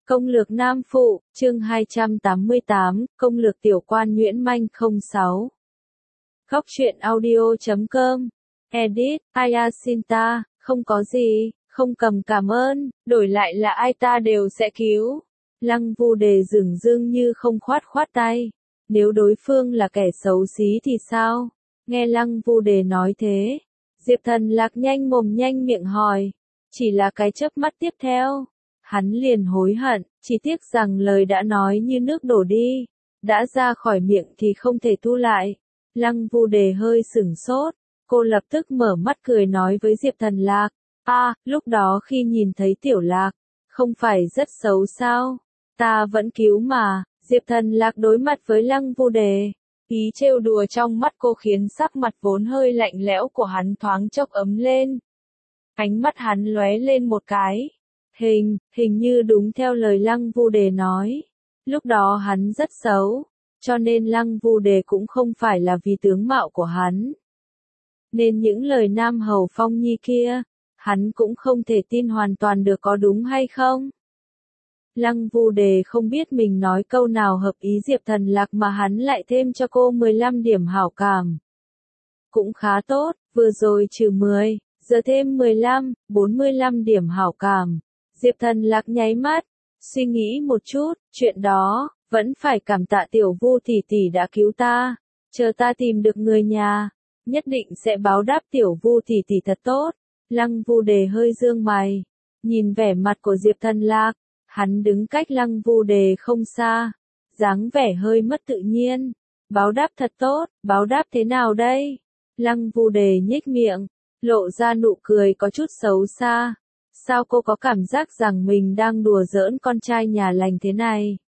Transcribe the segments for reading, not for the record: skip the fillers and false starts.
Công lược Nam Phụ, chương 288, công lược tiểu quan Nguyễn Manh 06. Góc truyện audio.com. Edit, Ayasinta, không có gì, không cầm cảm ơn, đổi lại là ai ta đều sẽ cứu. Lăng Vu Đề dửng dưng như không khoát tay. Nếu đối phương là kẻ xấu xí thì sao? Nghe Lăng Vu Đề nói thế, Diệp Thần Lạc nhanh mồm nhanh miệng hỏi. Chỉ là cái chớp mắt tiếp theo, hắn liền hối hận, chỉ tiếc rằng lời đã nói như nước đổ đi, đã ra khỏi miệng thì không thể thu lại. Lăng Vu Đề hơi sửng sốt, cô lập tức mở mắt cười nói với Diệp Thần Lạc, lúc đó khi nhìn thấy Tiểu Lạc, không phải rất xấu sao, ta vẫn cứu mà. Diệp Thần Lạc đối mặt với Lăng Vu Đề, ý trêu đùa trong mắt cô khiến sắc mặt vốn hơi lạnh lẽo của hắn thoáng chốc ấm lên. Ánh mắt hắn lóe lên một cái. Hình như đúng theo lời Lăng Vu Đề nói. Lúc đó hắn rất xấu, cho nên Lăng Vu Đề cũng không phải là vì tướng mạo của hắn. Nên những lời Nam Hầu Phong Nhi kia, hắn cũng không thể tin hoàn toàn được có đúng hay không. Lăng Vu Đề không biết mình nói câu nào hợp ý Diệp Thần Lạc mà hắn lại thêm cho cô 15 điểm hảo cảm. Cũng khá tốt, vừa rồi trừ 10, giờ thêm 15, 45 điểm hảo cảm. Diệp Thần Lạc nháy mắt, suy nghĩ một chút, chuyện đó, vẫn phải cảm tạ Tiểu Vu tỷ tỷ đã cứu ta, chờ ta tìm được người nhà, nhất định sẽ báo đáp Tiểu Vu tỷ tỷ thật tốt. Lăng Vu Đề hơi dương mày, nhìn vẻ mặt của Diệp Thần Lạc, hắn đứng cách Lăng Vu Đề không xa, dáng vẻ hơi mất tự nhiên. Báo đáp thật tốt, báo đáp thế nào đây? Lăng Vu Đề nhếch miệng, lộ ra nụ cười có chút xấu xa. Sao cô có cảm giác rằng mình đang đùa giỡn con trai nhà lành thế này?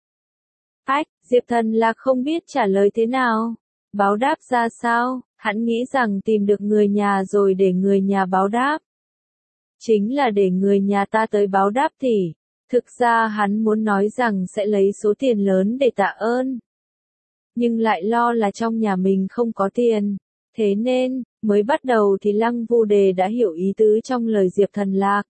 Diệp Thần Lạc không biết trả lời thế nào. Báo đáp ra sao? Hắn nghĩ rằng tìm được người nhà rồi để người nhà báo đáp. Chính là để người nhà ta tới báo đáp thì. Thực ra hắn muốn nói rằng sẽ lấy số tiền lớn để tạ ơn. Nhưng lại lo là trong nhà mình không có tiền. Thế nên, mới bắt đầu thì Lăng Vu Đề đã hiểu ý tứ trong lời Diệp Thần Lạc.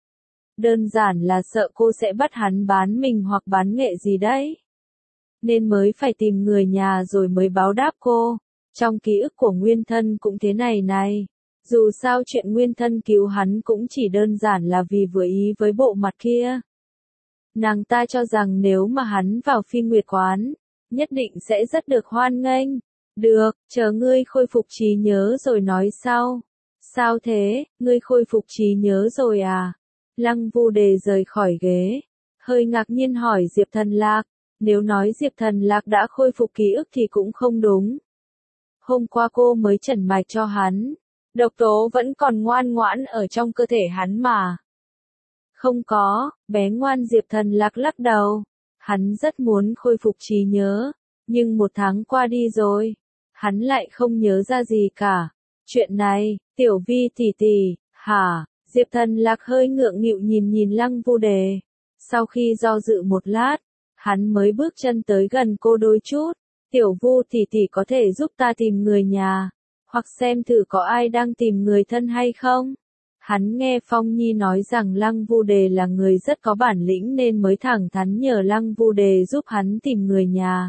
Đơn giản là sợ cô sẽ bắt hắn bán mình hoặc bán nghệ gì đấy. Nên mới phải tìm người nhà rồi mới báo đáp cô. Trong ký ức của Nguyên Thân cũng thế này. Dù sao chuyện Nguyên Thân cứu hắn cũng chỉ đơn giản là vì vừa ý với bộ mặt kia. Nàng ta cho rằng nếu mà hắn vào Phi Nguyệt Quán, nhất định sẽ rất được hoan nghênh. Được, chờ ngươi khôi phục trí nhớ rồi nói sau. Sao thế, ngươi khôi phục trí nhớ rồi à? Lăng Vu Đề rời khỏi ghế, hơi ngạc nhiên hỏi Diệp Thần Lạc, nếu nói Diệp Thần Lạc đã khôi phục ký ức thì cũng không đúng. Hôm qua cô mới trần mạch cho hắn, độc tố vẫn còn ngoan ngoãn ở trong cơ thể hắn mà. Không có, bé ngoan. Diệp Thần Lạc lắc đầu, hắn rất muốn khôi phục trí nhớ, nhưng 1 tháng qua đi rồi, hắn lại không nhớ ra gì cả. Chuyện này, Tiểu Vi tỷ tỷ, hả? Diệp Thần Lạc hơi ngượng nghịu nhìn Lăng Vu Đề. Sau khi do dự một lát, hắn mới bước chân tới gần cô đôi chút. Tiểu Vu tỷ tỷ có thể giúp ta tìm người nhà, hoặc xem thử có ai đang tìm người thân hay không? Hắn nghe Phong Nhi nói rằng Lăng Vu Đề là người rất có bản lĩnh nên mới thẳng thắn nhờ Lăng Vu Đề giúp hắn tìm người nhà.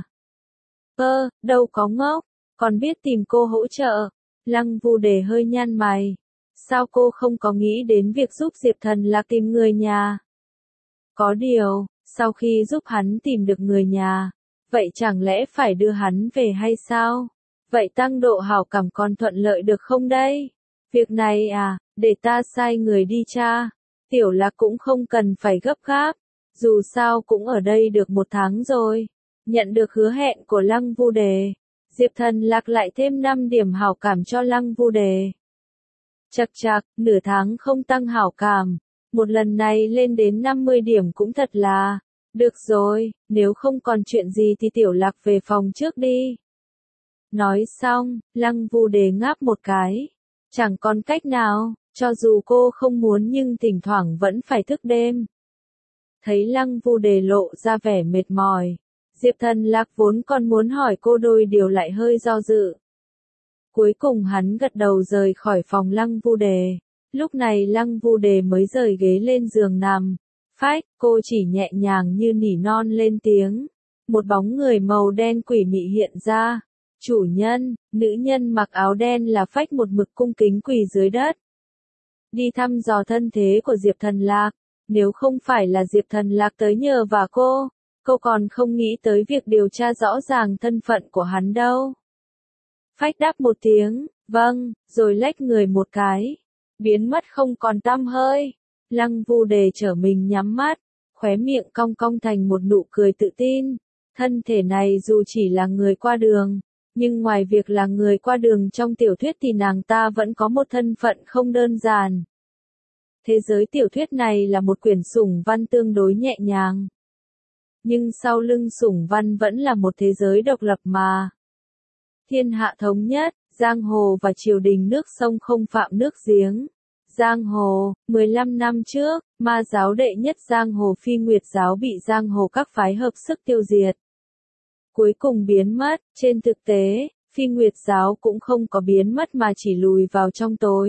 Đâu có ngốc, còn biết tìm cô hỗ trợ. Lăng Vu Đề hơi nhăn mày. Sao cô không có nghĩ đến việc giúp Diệp Thần Lạc tìm người nhà? Có điều, sau khi giúp hắn tìm được người nhà, vậy chẳng lẽ phải đưa hắn về hay sao? Vậy tăng độ hảo cảm còn thuận lợi được không đây? Việc này để ta sai người đi tra. Tiểu Lạc cũng không cần phải gấp gáp, dù sao cũng ở đây được 1 tháng rồi. Nhận được hứa hẹn của Lăng Vu Đề, Diệp Thần Lạc lại thêm 5 điểm hảo cảm cho Lăng Vu Đề. Chậc, nửa tháng không tăng hảo cảm, một lần này lên đến 50 điểm cũng thật là. Được rồi, nếu không còn chuyện gì thì Tiểu Lạc về phòng trước đi. Nói xong, Lăng Vu Đề ngáp một cái. Chẳng còn cách nào, cho dù cô không muốn nhưng thỉnh thoảng vẫn phải thức đêm. Thấy Lăng Vu Đề lộ ra vẻ mệt mỏi, Diệp Thần Lạc vốn còn muốn hỏi cô đôi điều lại hơi do dự. Cuối cùng hắn gật đầu rời khỏi phòng Lăng Vu Đề. Lúc này Lăng Vu Đề mới rời ghế lên giường nằm, Phách, cô chỉ nhẹ nhàng như nỉ non lên tiếng. Một bóng người màu đen quỷ mị hiện ra. Chủ nhân, nữ nhân mặc áo đen là Phách một mực cung kính quỳ dưới đất. Đi thăm dò thân thế của Diệp Thần Lạc. Nếu không phải là Diệp Thần Lạc tới nhờ và cô còn không nghĩ tới việc điều tra rõ ràng thân phận của hắn đâu. Phách đáp một tiếng, vâng, rồi lách người một cái. Biến mất không còn tăm hơi. Lăng Vu Đề trở mình nhắm mắt, khóe miệng cong cong thành một nụ cười tự tin. Thân thể này dù chỉ là người qua đường, nhưng ngoài việc là người qua đường trong tiểu thuyết thì nàng ta vẫn có một thân phận không đơn giản. Thế giới tiểu thuyết này là một quyển sủng văn tương đối nhẹ nhàng. Nhưng sau lưng sủng văn vẫn là một thế giới độc lập mà. Thiên hạ thống nhất, giang hồ và triều đình nước sông không phạm nước giếng. Giang hồ, 15 năm trước, ma giáo đệ nhất giang hồ Phi Nguyệt giáo bị giang hồ các phái hợp sức tiêu diệt. Cuối cùng biến mất, trên thực tế, Phi Nguyệt giáo cũng không có biến mất mà chỉ lùi vào trong tối.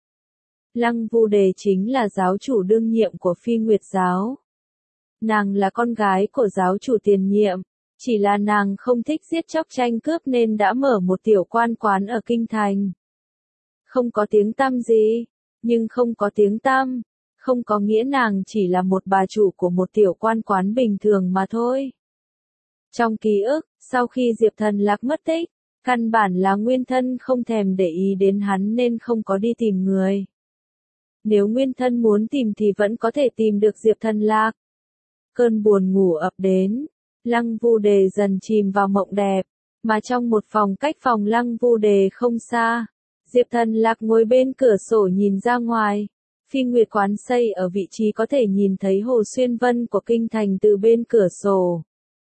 Lăng Vu Đề chính là giáo chủ đương nhiệm của Phi Nguyệt giáo. Nàng là con gái của giáo chủ tiền nhiệm, chỉ là nàng không thích giết chóc tranh cướp nên đã mở một tiểu quan quán ở kinh thành. Không có tiếng tăm gì, nhưng không có tiếng tăm, không có nghĩa nàng chỉ là một bà chủ của một tiểu quan quán bình thường mà thôi. Trong ký ức, sau khi Diệp Thần Lạc mất tích, căn bản là Nguyên Thân không thèm để ý đến hắn nên không có đi tìm người. Nếu Nguyên Thân muốn tìm thì vẫn có thể tìm được Diệp Thần Lạc. Cơn buồn ngủ ập đến, Lăng Vu Đề dần chìm vào mộng đẹp, mà trong một phòng cách phòng Lăng Vu Đề không xa, Diệp Thần Lạc ngồi bên cửa sổ nhìn ra ngoài. Phi Nguyệt quán xây ở vị trí có thể nhìn thấy hồ xuyên vân của kinh thành từ bên cửa sổ.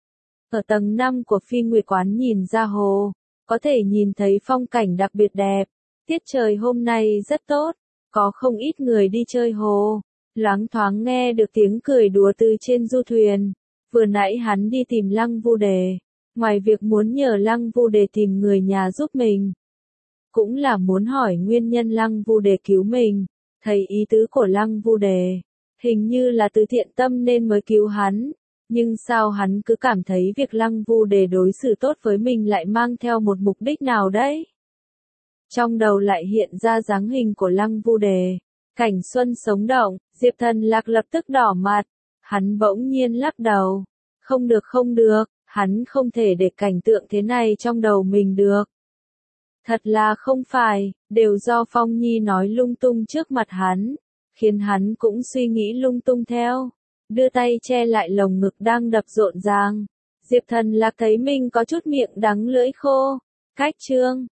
Ở tầng 5 của Phi Nguyệt quán nhìn ra hồ, có thể nhìn thấy phong cảnh đặc biệt đẹp. Tiết trời hôm nay rất tốt, có không ít người đi chơi hồ. Loáng thoáng nghe được tiếng cười đùa từ trên du thuyền. Vừa nãy hắn đi tìm Lăng Vu Đề, ngoài việc muốn nhờ Lăng Vu Đề tìm người nhà giúp mình, cũng là muốn hỏi nguyên nhân Lăng Vu Đề cứu mình. Thấy ý tứ của Lăng Vu Đề, hình như là từ thiện tâm nên mới cứu hắn, nhưng sao hắn cứ cảm thấy việc Lăng Vu Đề đối xử tốt với mình lại mang theo một mục đích nào đấy. Trong đầu lại hiện ra dáng hình của Lăng Vu Đề, cảnh xuân sống động, Diệp Thần Lạc lập tức đỏ mặt, hắn bỗng nhiên lắc đầu, không được, hắn không thể để cảnh tượng thế này trong đầu mình được. Thật là không phải, đều do Phong Nhi nói lung tung trước mặt hắn, khiến hắn cũng suy nghĩ lung tung theo. Đưa tay che lại lồng ngực đang đập rộn ràng. Diệp Thần Lạc thấy mình có chút miệng đắng lưỡi khô. Cách chương